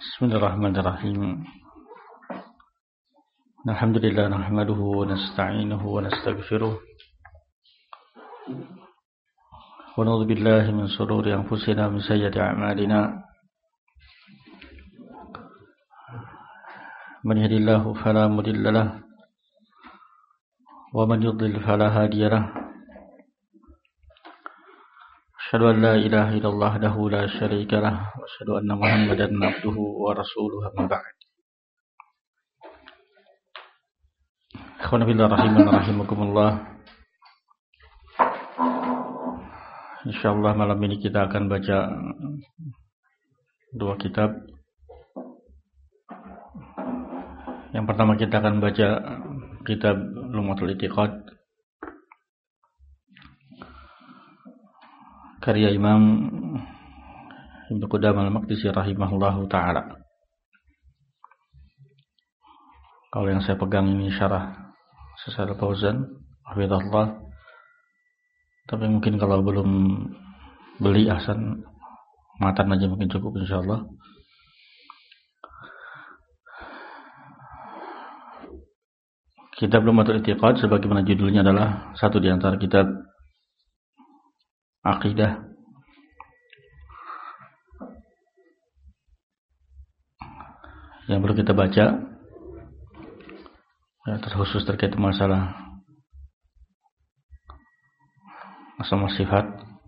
Bismillahirrahmanirrahim. Alhamdulillah nahmaduhu wa nasta'inuhu wa nastaghfiruh. Wa na'udzu billahi min shururi anfusina wa min sayyiati a'malina. Man yahdihillahu fala mudilla lahu wa man yudlil fala hadiya lahu. Asyhadu an la ilaha illallah wahdahu la syarika lahu wa asyhadu anna Muhammadan abduhu wa rasuluhu amma ba'd. Ikhwan fillah rahiman rahimakumullah. Insyaallah malam ini kita akan baca dua kitab. Yang pertama kita akan baca kitab Lum'atul I'tiqad karya Imam Ibnu Qudamah al-Maqdisi rahimahullahu ta'ala. Kalau yang saya pegang ini syarah Syaikh Al-Fauzan hafizahullah. Tapi mungkin kalau belum beli ahsan matan aja mungkin cukup insyaallah. Kitab Lum'atul I'tiqad sebagaimana judulnya adalah satu di antara kitab akidah yang perlu kita baca ya, terkhusus terkait masalah sifat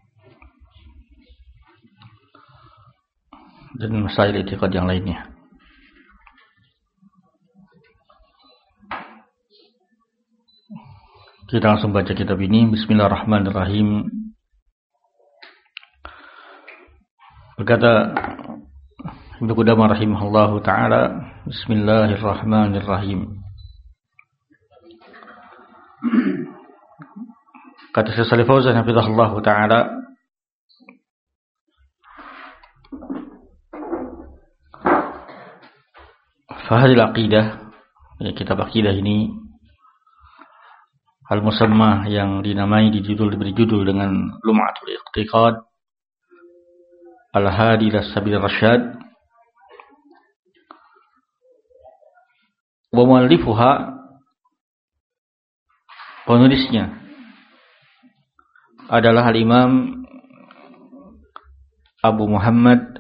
dan masalah i'tiqad yang lainnya. Kita langsung baca kitab ini. Bismillahirrahmanirrahim. Berkata Ibnu Qudamah rahimahullahu ta'ala, Bismillahirrahmanirrahim. Kata Syekh Shalih Fauzan hafizahullahu ta'ala, fahadil aqidah, ya, kitab aqidah ini al-musammah yang dinamai diberi judul dengan Lum'atul I'tiqad Al-Hadi ila Sabil Rasyad. Wa muallifuha, penulisnya adalah Al-Imam Abu Muhammad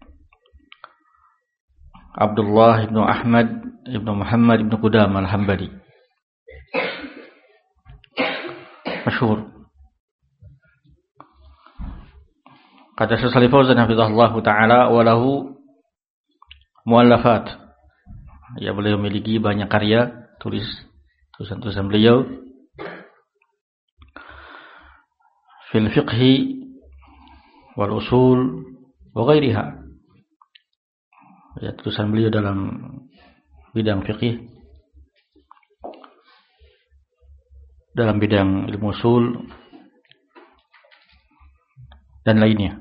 Abdullah ibn Ahmad ibn Muhammad ibn Qudamah al-Hambali, masyhur. Kata Syekh Shalih Fauzan hafizahullah ta'ala, walahu muallafat, ya, beliau memiliki banyak karya tulisan-tulisan beliau fil fiqhi wal usul wa ghairiha, ya, tulisan beliau dalam bidang fiqih, dalam bidang ilmu usul dan lainnya.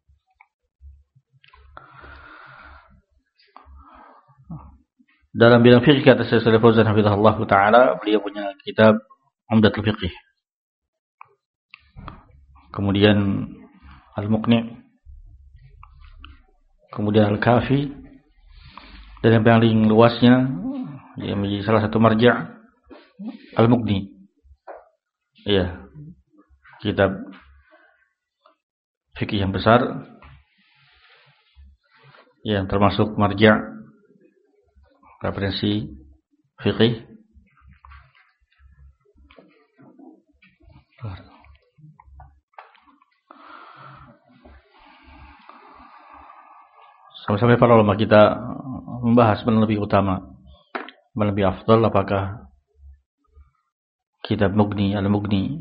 Dalam bidang fikih kata Syekh Shalih Fauzan hafizahullah ta'ala, beliau punya kitab Umdatul Fiqh, kemudian Al-Muqni', kemudian Al-Kafi, dan yang paling luasnya yang menjadi salah satu marja' Al-Muqni', ya, kitab fikih yang besar yang termasuk marja' referensi fikih. Sampai-sampai para ulama kita membahas mana lebih utama, mana lebih afdal, apakah kitab Mughni, Al-Mughni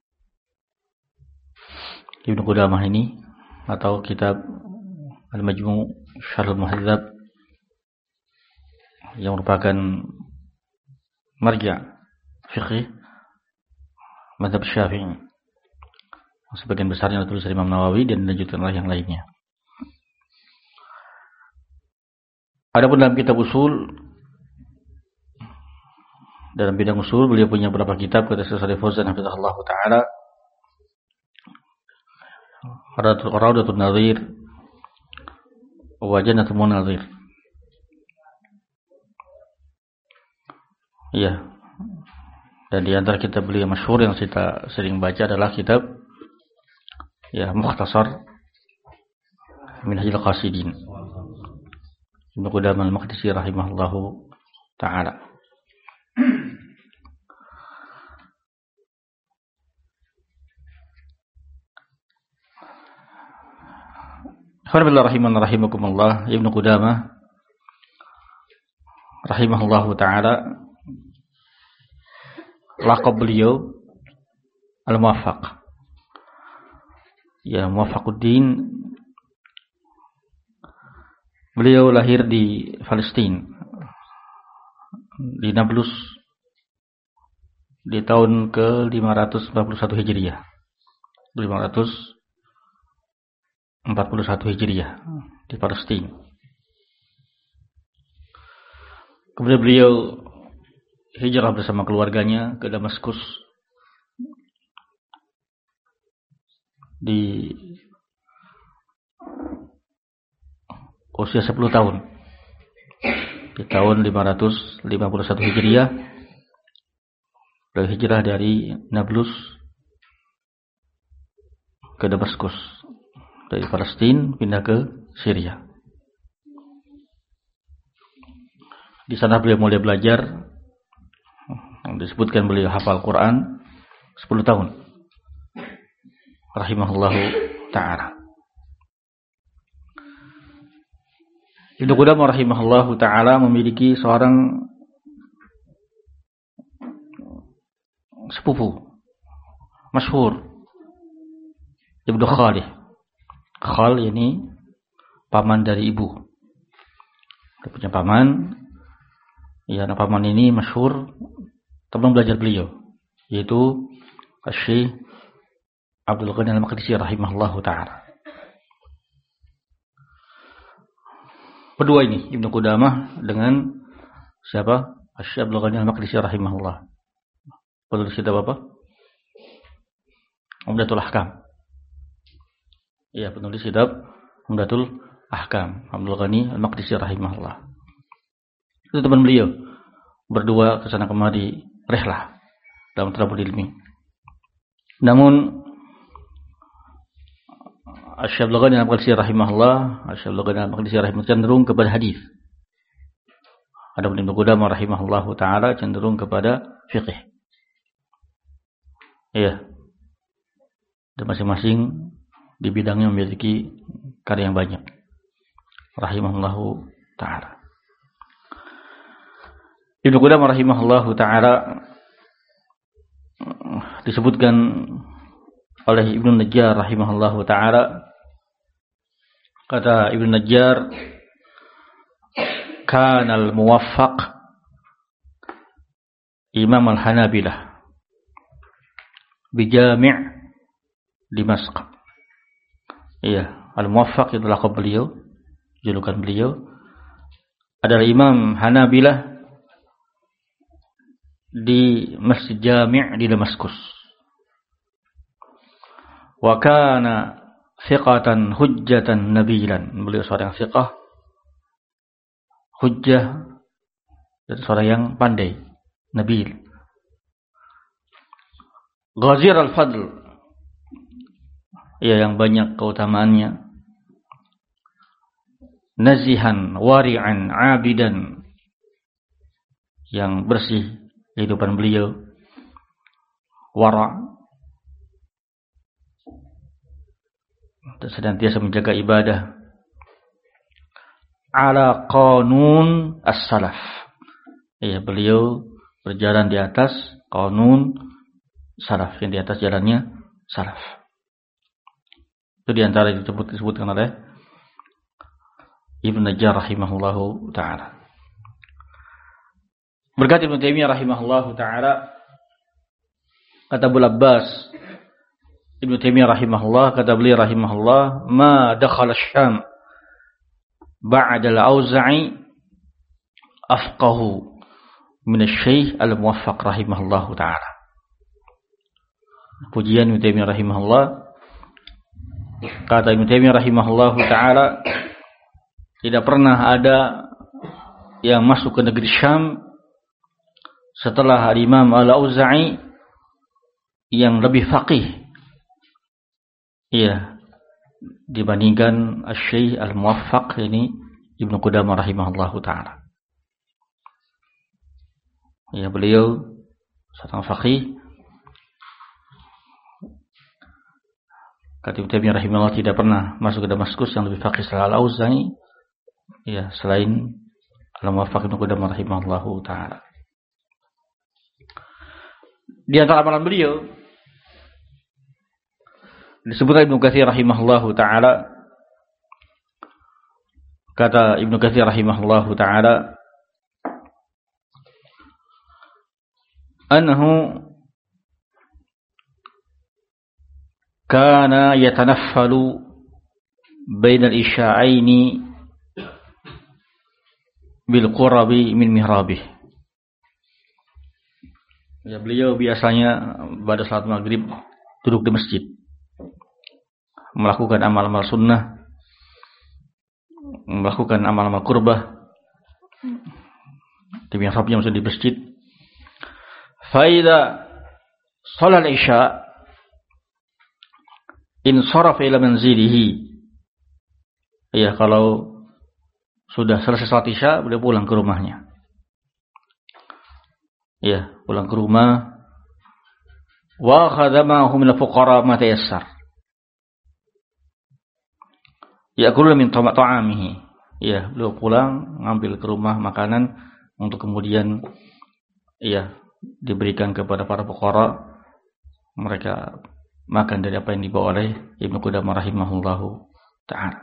Ibnu Qudamah ini atau kitab Al-Majmu' Syarh Al-Muhadzab yang merupakan marja' fiqih mazhab Syafi'i. Sebagian besarnya tulisan Imam Nawawi dan dilanjutkan oleh yang lainnya. Adapun dalam kitab usul, dalam bidang usul beliau punya beberapa kitab, kata Syekh Shalih Fauzan hafizahullah ta'ala, Raudatul Nadhir wa Jannatul Munadhir. Iya. Dan di antara kitab beliau masyhur yang kita sering baca adalah kitab Mukhtasar Minhajul Qasidin. Ibnu Qudamah al-Maqdisi rahimahullahu taala. Alhamdulillah rahimakumullah. Ibnu Qudamah rahimahullahu taala, laqab beliau Al-Muwaffaq. Muwaffaquddin. Beliau lahir di Palestina, di Nablus, di tahun ke-541 Hijriah. 541 Hijriah di Palestina. Kemudian beliau hijrah bersama keluarganya ke Damaskus di usia 10 tahun. Di tahun 551 Hijriah beliau hijrah dari Nablus ke Damaskus. Dari Palestina pindah ke Syria. Di sana beliau mulai belajar. Disebutkan beliau hafal Quran 10 tahun. Rahimahullahu ta'ala. Ibnu Qudamah rahimahullahu ta'ala memiliki seorang sepupu masyhur, Ibnu Khalih. Khal ini paman dari ibu. Dia punya paman. Anak paman ini masyhur teman belajar beliau, yaitu Syekh Abdul Ghani Al-Maqdisi rahimahullahu ta'ala. Berdua ini Ibnu Qudamah dengan siapa? Syekh Abdul Ghani Al-Maqdisi rahimahullah. Penulis kitab apa? Umdatul Ahkam. Penulis kitab Umdatul Ahkam, Abdul Ghani Al-Maqdisi rahimahullah. Itu teman beliau. Berdua kesana kemari rehlah dalam talabul ilmi. Namun Syekh Abdul Ghani Al-Maqdisi rahimahullah, cenderung kepada hadis. Adapun Ibnu Qudamah rahimahullahu taala cenderung kepada fiqh. Dan masing-masing di bidangnya memiliki karya yang banyak. Rahimahullahu ta'ala. Ibnu Qudamah rahimahullahu ta'ala disebutkan oleh Ibnu Najjar rahimahullahu ta'ala. Kata Ibnu Najjar, kana al-Muwaffaq Imam al-Hanabilah bijami' Dimashq. Al-Muwaffaq itu laqab beliau, julukan beliau adalah Imam Hanabilah di Masjid Jami' di Damaskus. Wa kana thiqatan hujjatan nabilan. Beliau seorang thiqah, hujjah, dan seorang yang pandai, nabil. Ghazir al-fadl, yang banyak keutamaannya. Nazihan, wari'an, abidan, yang bersih kehidupan beliau. Wara', dan senantiasa menjaga ibadah. Ala qanun as-salaf. Beliau berjalan di atas qanun salaf, yang di atas jalannya salaf. Itu diantara disebutkan oleh Ibnu Najjar rahimahullahu ta'ala. Berkata Ibnu Taimiyah rahimahullahu ta'ala, kata Abu Abbas Ibnu Taimiyah rahimahullah, kata beliau rahimahullah, ma dakhala Syam ba'da al-Auza'i afqahu min asy-Syaikh al-Muwaffaq rahimahullahu ta'ala. Pujian Ibnu Taimiyah rahimahullah, kata Ibnu Taimiyah rahimahullahu ta'ala, tidak pernah ada yang masuk ke negeri Syam setelah Imam Al-Auza'i yang lebih faqih, iya, dibandingkan Asy-Syaikh Al-Muwaffaq ini Ibnu Qudamah rahimahullahu taala. Ya, beliau seorang faqih. Kata Ibnu Taimiyah rahimahullah tidak pernah masuk ke Damaskus yang lebih faqih selain Al-Auza'i, ya, selain Al-Muwaffaq Ibnu Qudamah rahimahullahu taala. Di antara amalan beliau disebutkan Ibnu Katsir rahimahullahu taala, kata Ibnu Katsir rahimahullahu taala, annahu kana yatanaffalu bainal isya'aini bil qurabi min mihrabih. Ya, beliau biasanya pada salat maghrib duduk di masjid, melakukan amal-amal sunnah, melakukan amal-amal qurbah di mihrabnya, maksud di masjid. Fa idza shalal isya in sarafa ila manzilihi. Ya, kalau sudah selesai salat isya, beliau pulang ke rumahnya. Ya, pulang ke rumah. Wa khadamahu min al-fuqara ma tayassar. Ya'kuluna min ta'amihi. Ya, beliau pulang ngambil ke rumah makanan untuk kemudian ya diberikan kepada para fuqara. Mereka makan dari apa yang dibawa oleh Ibnu Qudamah rahimahullahu ta'ala.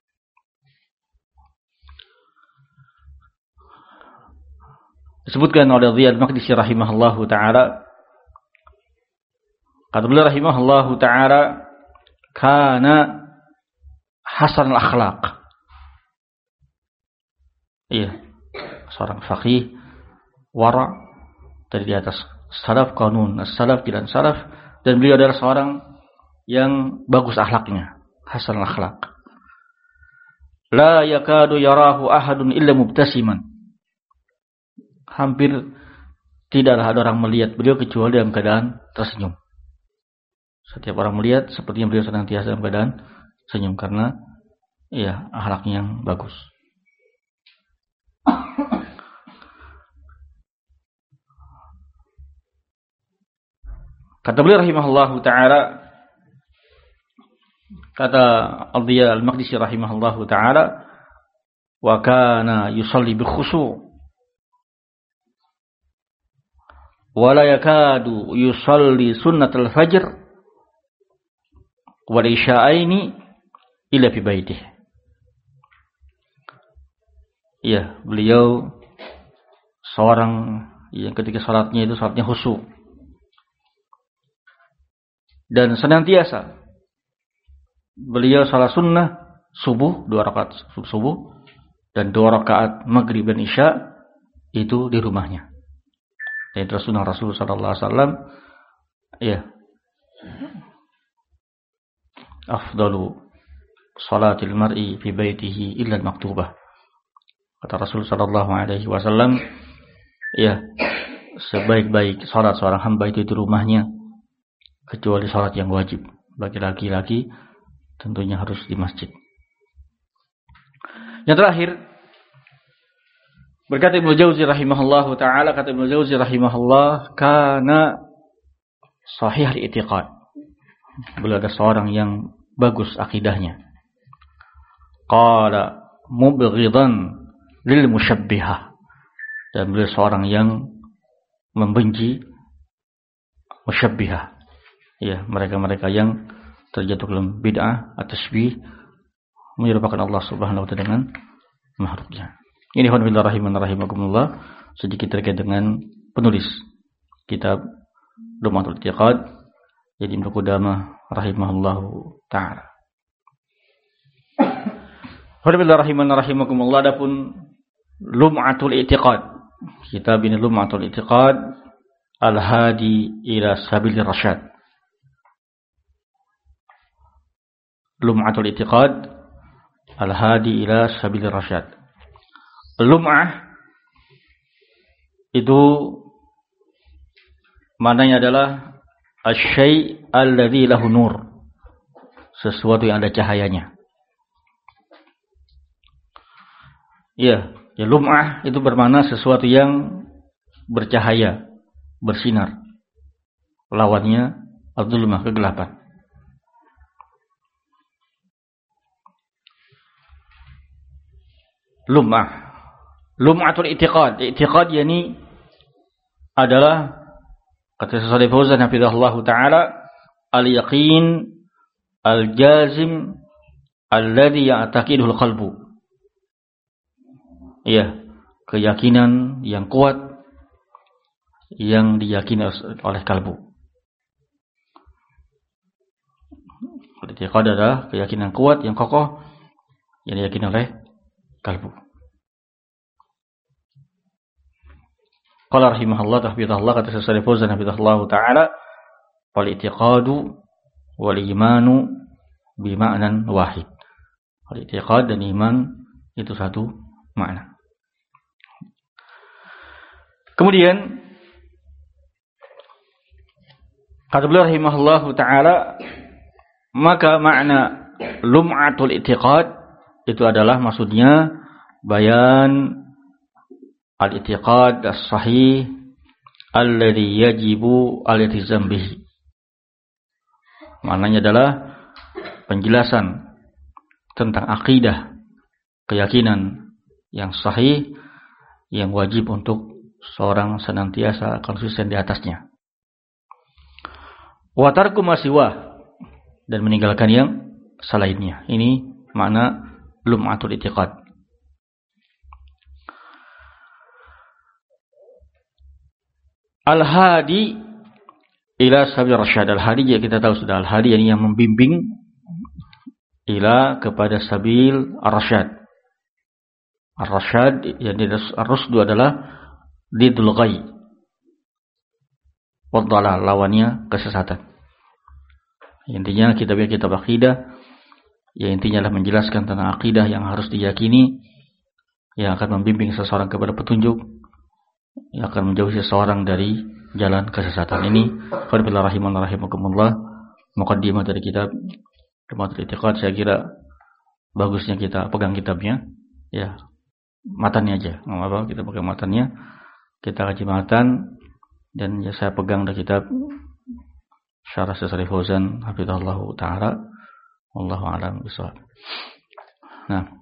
Disebutkan oleh Dhiyal Maqdisi rahimahullahu ta'ala, kata beliau rahimahullahu ta'ala, kana hasan al-akhlaq. Iya, seorang faqih wara dari di atas salaf, kanun as-salaf dan salaf, dan beliau adalah seorang yang bagus akhlaknya, hasan al-akhlaq. La yakadu yarahu ahadun illa mubtasiman. Hampir tidaklah ada orang melihat beliau kecuali dalam keadaan tersenyum. Setiap orang melihat sepertinya beliau senantiasa dalam keadaan senyum karena ya akhlaknya yang bagus. Kata beliau rahimahullahu ta'ala, kata Al-Dhiya Al-Maqdisi rahimahullahu ta'ala, wa kana yusalli bil khushu' wa la yakadu yusalli sunnatul fajr wal isya'aini illa fi baitihi. Ya, beliau seorang yang ketika salatnya itu salatnya khusyuk dan senantiasa beliau salat sunnah subuh 2 rakaat subuh dan 2 rakaat maghrib dan isya itu di rumahnya. Dan itu sunnah Rasul sallallahu alaihi wasallam. Ya, afdalu salatil mar'i fi baitihi illa al-maktubah. Kata Rasul sallallahu alaihi wasallam, ya, sebaik-baik salat seorang hamba itu di rumahnya kecuali salat yang wajib. Bagi laki-laki tentunya harus di masjid. Yang terakhir, berkata Ibnu Jauzi rahimahullahu ta'ala, kata Ibnu Jauzi rahimahullah, kana sahih al-i'tiqad. Beliau ada seorang yang bagus akidahnya. Qala mubghidan lil musyabbihah. Dan beliau seorang yang membenci musyabbihah. Ya, mereka-mereka yang terjatuh dalam bid'ah atau tasbih, menyerupakan Allah Subhanahu wa taala dengan makhluknya. Ini khonbillah rahimakumullah, sedikit terkait dengan penulis kitab Lum'atul I'tiqad, jadi Ibnu Qudamah rahimahullahu ta'ala. Khonbillah rahimakumullah, adapun Lum'atul I'tiqad, kitab ini Lum'atul I'tiqad Al-Hadi ila Sabilir Rasyad. Lum'atul I'tiqad Al-Hadi ila Sabilir Rasyad. Lum'ah itu maknanya adalah asy-syai' alladzi lahu nur, sesuatu yang ada cahayanya. Ya, lum'ah itu bermakna sesuatu yang bercahaya, bersinar. Lawannya adzulmah, kegelapan. Lum'atul i'tiqad. I'tiqad yakni adalah, kata Syaikh Fauzan hafizahullah taala, al-yaqin al-jazim alladhi ya'taqiduhu al-qalbu. Iya, keyakinan yang kuat yang diyakini oleh kalbu. I'tiqad adalah keyakinan kuat yang kokoh yang diyakini oleh kalbu. Qala rahimahullah tahfidhahullah, kata Syaikh Fauzan hafizahullah taala, wal i'tiqadu wal imanu bima'nan wahid. Wal i'tiqad dan iman itu satu makna. Kemudian kata beliau rahimahullah taala, maka makna lum'atul i'tiqad itu adalah maksudnya bayan al-i'tiqad as-sahih alladhi yajibu al-iltizam bihi. Maknanya adalah penjelasan tentang akidah, keyakinan yang sahih yang wajib untuk seorang senantiasa konsisten di atasnya. Wa tarku ma siwa, dan meninggalkan yang selainnya. Ini makna lum'atul i'tiqad. Al-hadi ila sabil rasyad. Al-hadi kita tahu sudah, al-hadi yang membimbing ila kepada sabil ar-rasyad. Ar-rasyad yang ar-rusdu adalah didul ghai. Wadhalal, lawannya kesesatan. Intinya kitab akidah, ya intinya adalah menjelaskan tentang akidah yang harus diyakini, yang akan membimbing seseorang kepada petunjuk, yang akan menjauhi seseorang dari jalan kesesatan. Ini qul rahimakumullah, muqaddimah dari kitab Lum'atul I'tiqad. Saya kira bagusnya kita pegang kitabnya, ya matannya aja, nggak apa-apa, kita pegang matannya, kita kaji matan, dan ya saya pegang dari kitab Syarah Syaikh Fauzan hafizahullah taala. Wallahu a'lam bishawab. Nah,